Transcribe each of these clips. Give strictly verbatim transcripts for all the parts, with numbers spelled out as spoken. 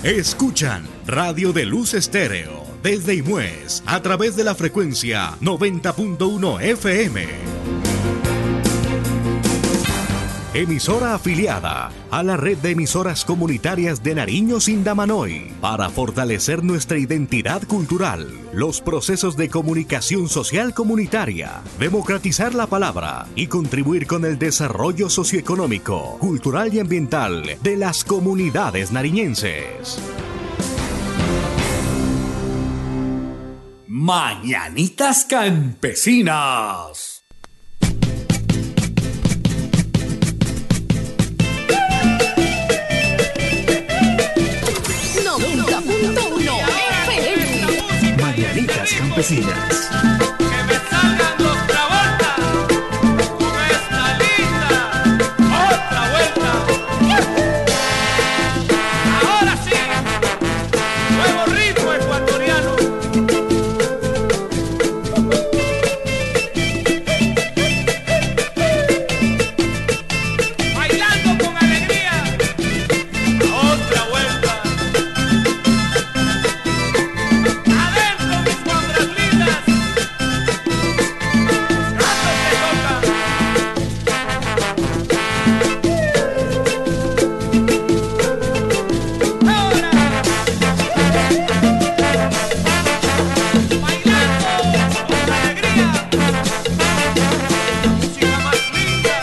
Escuchan Radio de Luz Estéreo desde Imuez a través de la frecuencia noventa punto uno F M. Emisora afiliada a la red de emisoras comunitarias de Nariño Sindamanoy para fortalecer nuestra identidad cultural, los procesos de comunicación social comunitaria, democratizar la palabra y contribuir con el desarrollo socioeconómico, cultural y ambiental de las comunidades nariñenses. Mañanitas Campesinas. Mañanitas Campesinas. Que me salgan los Travolta con esta linda otra vuelta. Ahora sí, nuevo ritmo ecuatoriano. Bailando con alegría. Otra vuelta. Adentro mis cuadras lindas. Gatos se tocan. Ahora. Bailando con alegría. Música más linda.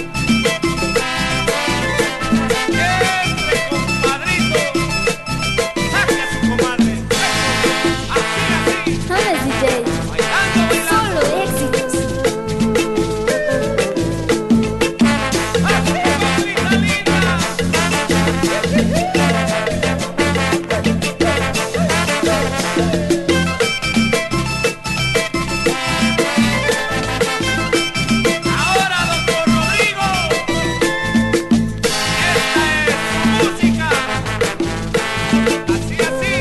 Entre compadrito. Saque a su comadre. Así, así. ¿Sabes, D J? Bailando, bailando. Solo éxitos. Así, mamita linda. Ahora, doctor Rodrigo. Esta es su música. Así, así.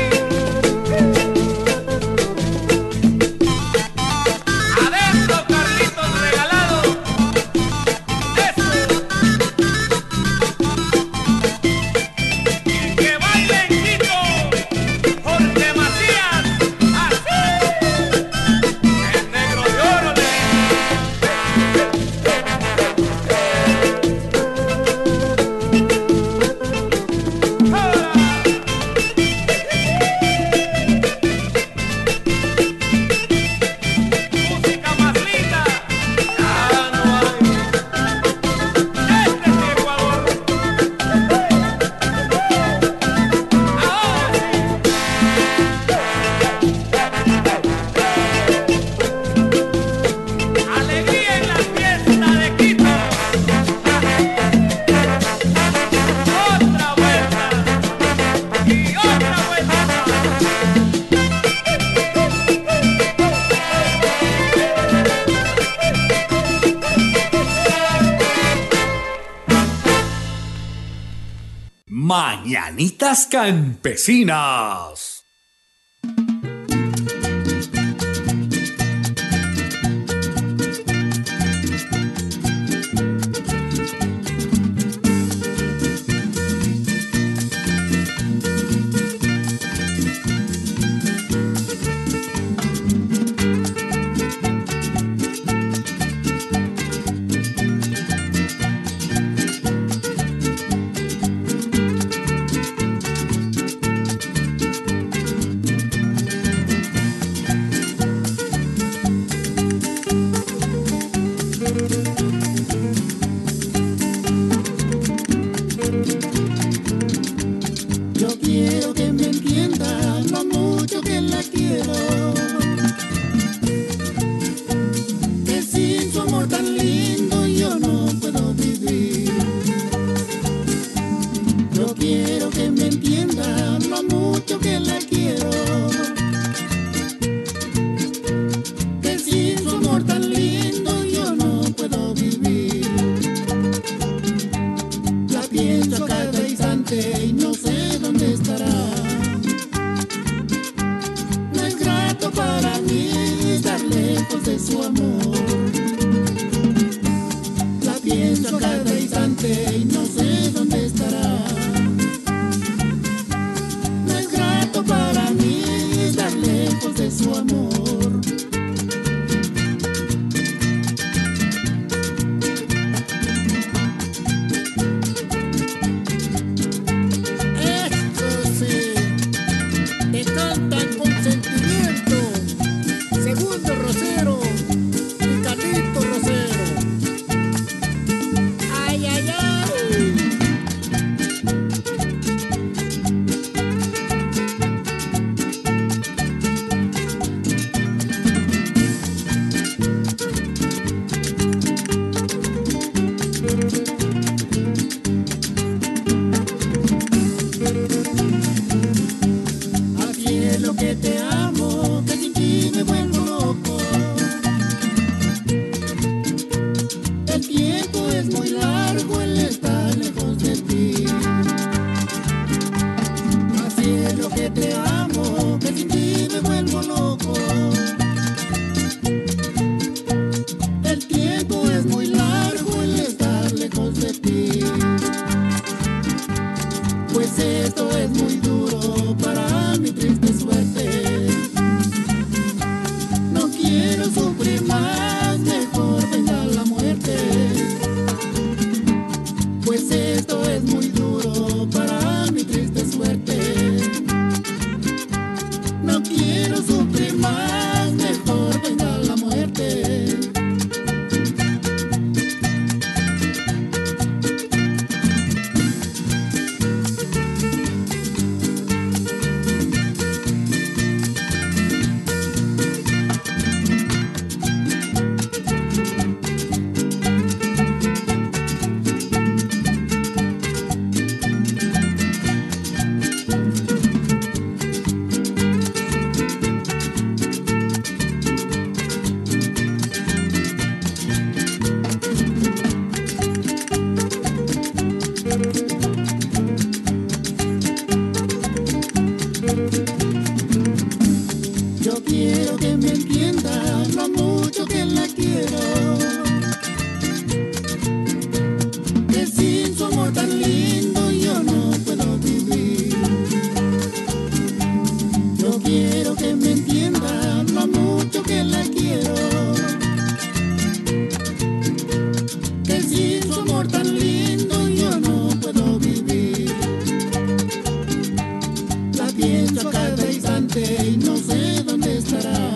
Adentro, Carlitos Regalado. Eso. Y que baile Quito, Jorge Macías. Así. El negro de oro le dice. Ahora. Música más linda. Ya no hay. Este es mi Ecuador. Ahora sí. Alegría en la fiesta de Quito. Otra vuelta. Y otra vuelta. Mañanitas Campesinas. de ti. Pues esto es muy duro para mi triste suerte. No quiero sufrir más, mejor venga la muerte. Pues esto es muy duro para mi triste suerte. No quiero sufrir más, mejor venga la muerte. Yo quiero que me entienda lo mucho que la quiero, que sin su amor tan lindo yo no puedo vivir. Yo quiero que me entienda lo mucho que la quiero, que sin su amor tan lindo yo no puedo vivir. La pienso a cada instante y no sé dónde estará.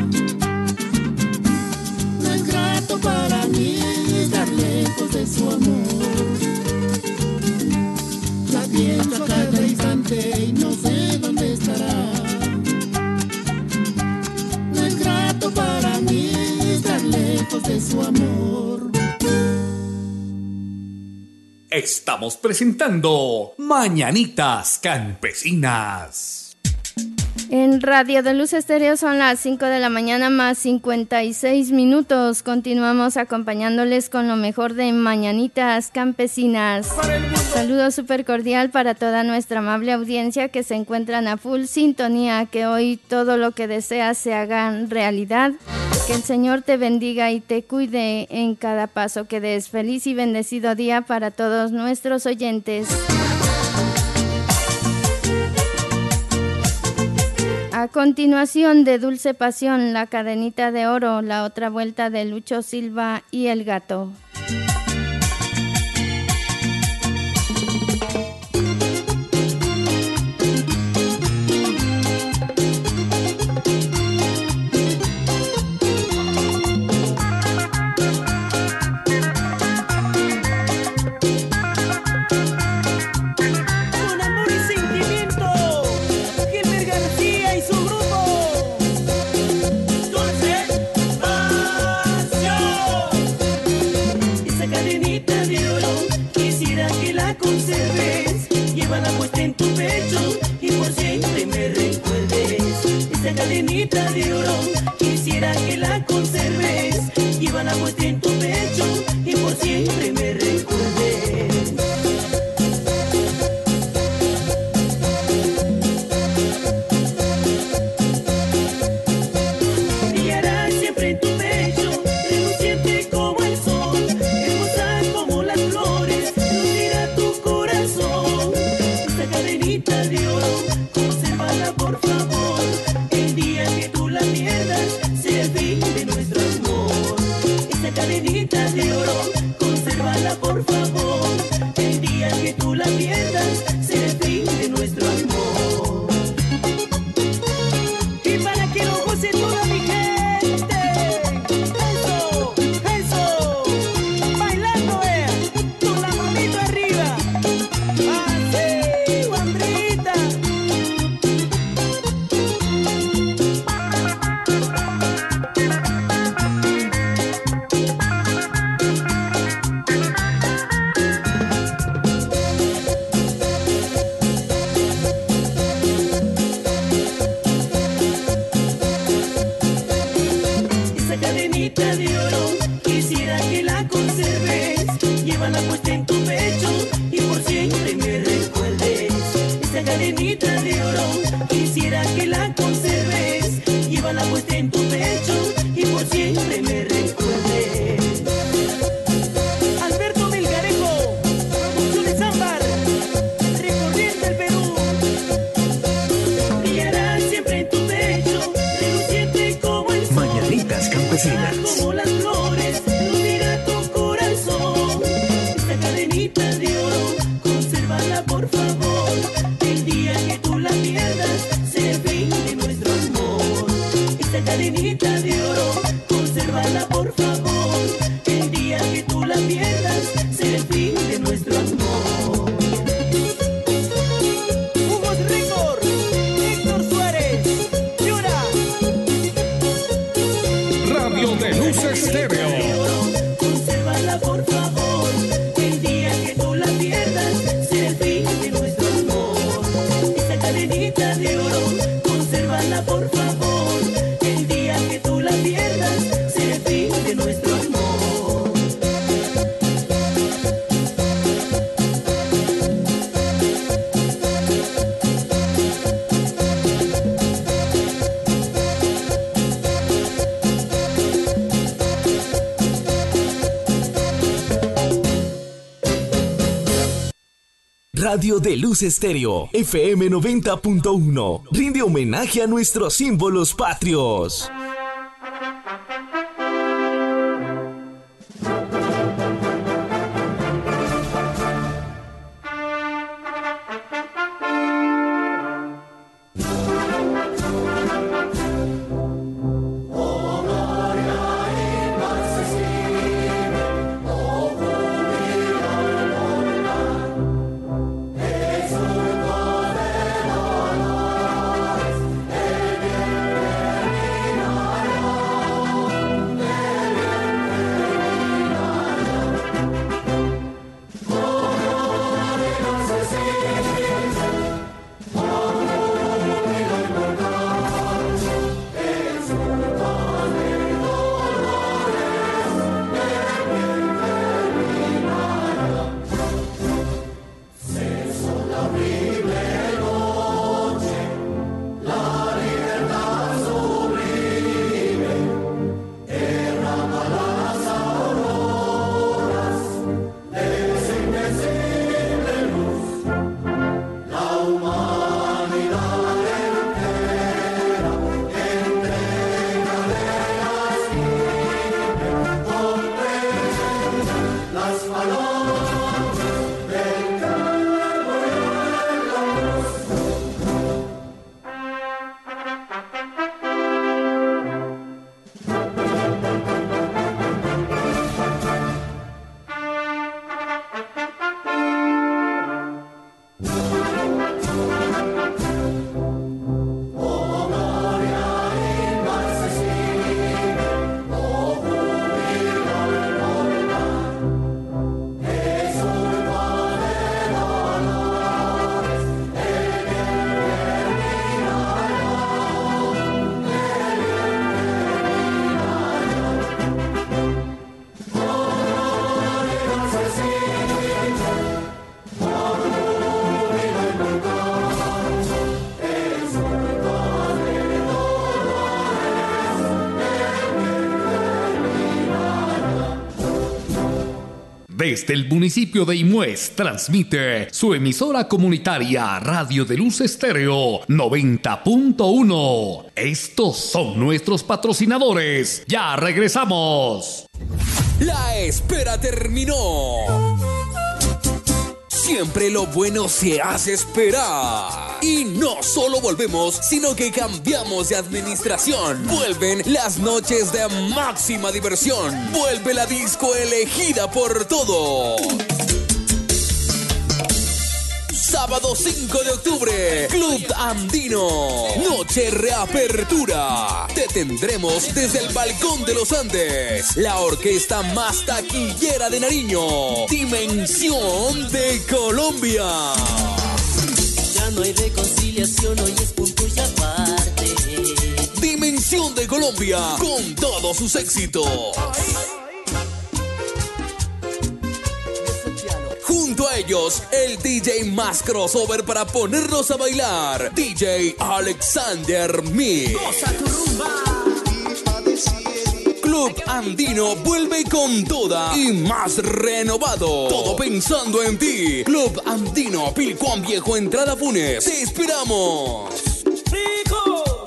No es grato para mí estar lejos de su amor. La pienso a cada instante y no sé dónde estará. No es grato para mí estar lejos de su amor. Estamos presentando Mañanitas Campesinas. En Radio de Luz Estéreo son las cinco de la mañana más cincuenta y seis minutos. Continuamos acompañándoles con lo mejor de Mañanitas Campesinas. Saludo súper cordial para toda nuestra amable audiencia que se encuentran a full sintonía. Que hoy todo lo que deseas se haga realidad. Que el Señor te bendiga y te cuide en cada paso que des. Feliz y bendecido día para todos nuestros oyentes. A continuación, de Dulce Pasión, La Cadenita de Oro, La Otra Vuelta de Lucho Silva y El Gato. Con amor y sentimiento, Gilbert García y su grupo. Dulce Pasión. Esa cadenita de oro, quisiera que la conserves. Llévala puesta en tu pecho y por siempre me recuerdes. Esa cadenita de oro, quisiera que la conserves. Llévala puesta en tu pecho y por siempre me recuerdes. Brillará siempre en tu pecho, reluciente como el sol, hermosa como las flores, lucirá tu corazón. Esta cadenita de oro, consérvala por favor. El día que tú la pierdas, será el fin de nuestro amor. Esta cadenita de oro, consérvala por favor. El día que tú la pierdas, será el fin de nuestro amor. Y para que lo goce toda mi gente, eso, eso, bailando ella, con la manito arriba, así, guambrita. cadenita de oro, consérvala por favor. El día que tú la pierdas, será el fin de nuestro amor. Esta cadenita de oro, consérvala por favor. El día que tú la pierdas, será el fin de nuestro amor. Jugos Récord, Héctor Suárez, Yura. Radio de Luz Estéreo. Consérvala por favor. El día que tú la pierdas, será el fin de nuestro amor. Esta cadenita de oro, consérvala por favor. El día que tú la pierdas, será el fin de nuestro amor. Radio de Luz Estéreo, F M noventa punto uno, rinde homenaje a nuestros símbolos patrios. Desde el municipio de Imués transmite su emisora comunitaria Radio de Luz Estéreo noventa punto uno. Estos son nuestros patrocinadores. Ya regresamos. La espera terminó. Siempre lo bueno se hace esperar. Y no solo volvemos, sino que cambiamos de administración. Vuelven las noches de máxima diversión. Vuelve la disco elegida por todos. Sábado cinco de octubre, Club Andino. Noche reapertura. Te tendremos desde el Balcón de los Andes. La orquesta más taquillera de Nariño. Dimensión de Colombia. Ya no hay reconciliación, hoy es punto y aparte. Dimensión de Colombia, con todos sus éxitos. Junto a ellos, el D J más crossover para ponernos a bailar, D J Alexander Mix. Club Andino vuelve con toda y más renovado. Todo pensando en ti. Club Andino, Pilcuán Viejo, entrada Funes. ¡Te esperamos! ¡Rico!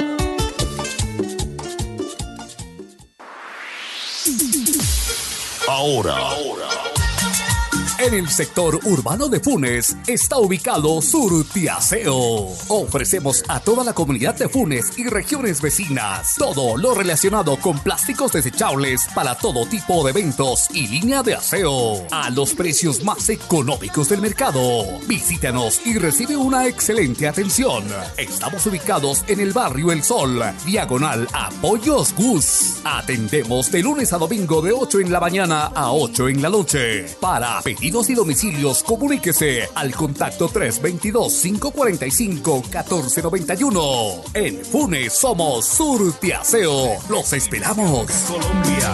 Ahora, Ahora. En el sector urbano de Funes está ubicado Surtiaseo. Ofrecemos a toda la comunidad de Funes y regiones vecinas todo lo relacionado con plásticos desechables para todo tipo de eventos y línea de aseo a los precios más económicos del mercado. Visítanos y recibe una excelente atención. Estamos ubicados en el barrio El Sol, diagonal a Pollos Gus. Atendemos de lunes a domingo de ocho en la mañana a ocho en la noche. Para pedidos y domicilios, comuníquese al contacto tres dos dos, cinco cuatro cinco, uno cuatro nueve uno. En Funes somos Surtiaseo. Los esperamos. Colombia.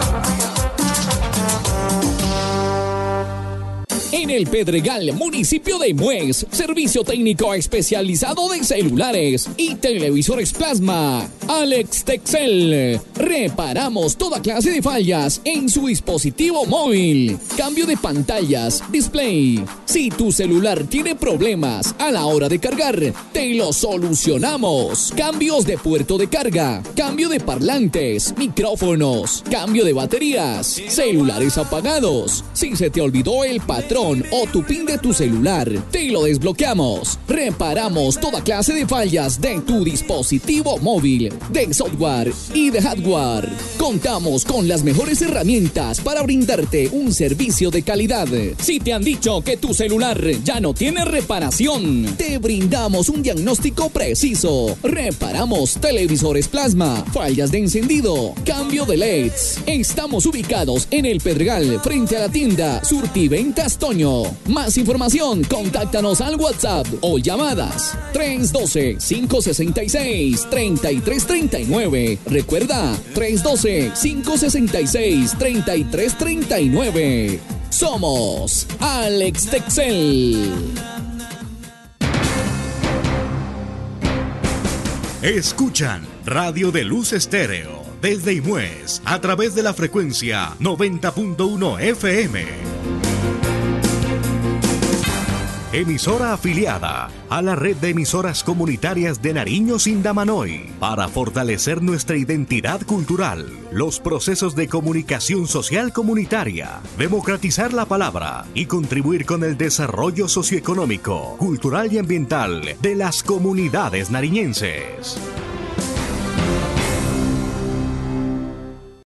En el Pedregal, municipio de Muez, servicio técnico especializado de celulares y televisores plasma. Alex Texel. Reparamos toda clase de fallas en su dispositivo móvil. Cambio de pantallas, display. Si tu celular tiene problemas a la hora de cargar, te lo solucionamos. Cambios de puerto de carga, cambio de parlantes, micrófonos, cambio de baterías, celulares apagados. Si se te olvidó el patrón o tu pin de tu celular, te lo desbloqueamos. Reparamos toda clase de fallas de tu dispositivo móvil, de software y de hardware. Contamos con las mejores herramientas para brindarte un servicio de calidad. Si te han dicho que tu celular ya no tiene reparación, te brindamos un diagnóstico preciso. Reparamos televisores plasma, fallas de encendido, cambio de L E Ds. Estamos ubicados en el Pedregal, frente a la tienda Surtiventas Toño. Más información, contáctanos al WhatsApp o llamadas tres uno dos, cinco seis seis, tres tres tres nueve. Recuerda, tres uno dos, cinco seis seis, tres tres tres nueve. Somos Alex Texel. Escuchan Radio de Luz Estéreo desde Imuez a través de la frecuencia noventa punto uno F M. Emisora afiliada a la red de emisoras comunitarias de Nariño Sindamanoy para fortalecer nuestra identidad cultural, los procesos de comunicación social comunitaria, democratizar la palabra y contribuir con el desarrollo socioeconómico, cultural y ambiental de las comunidades nariñenses.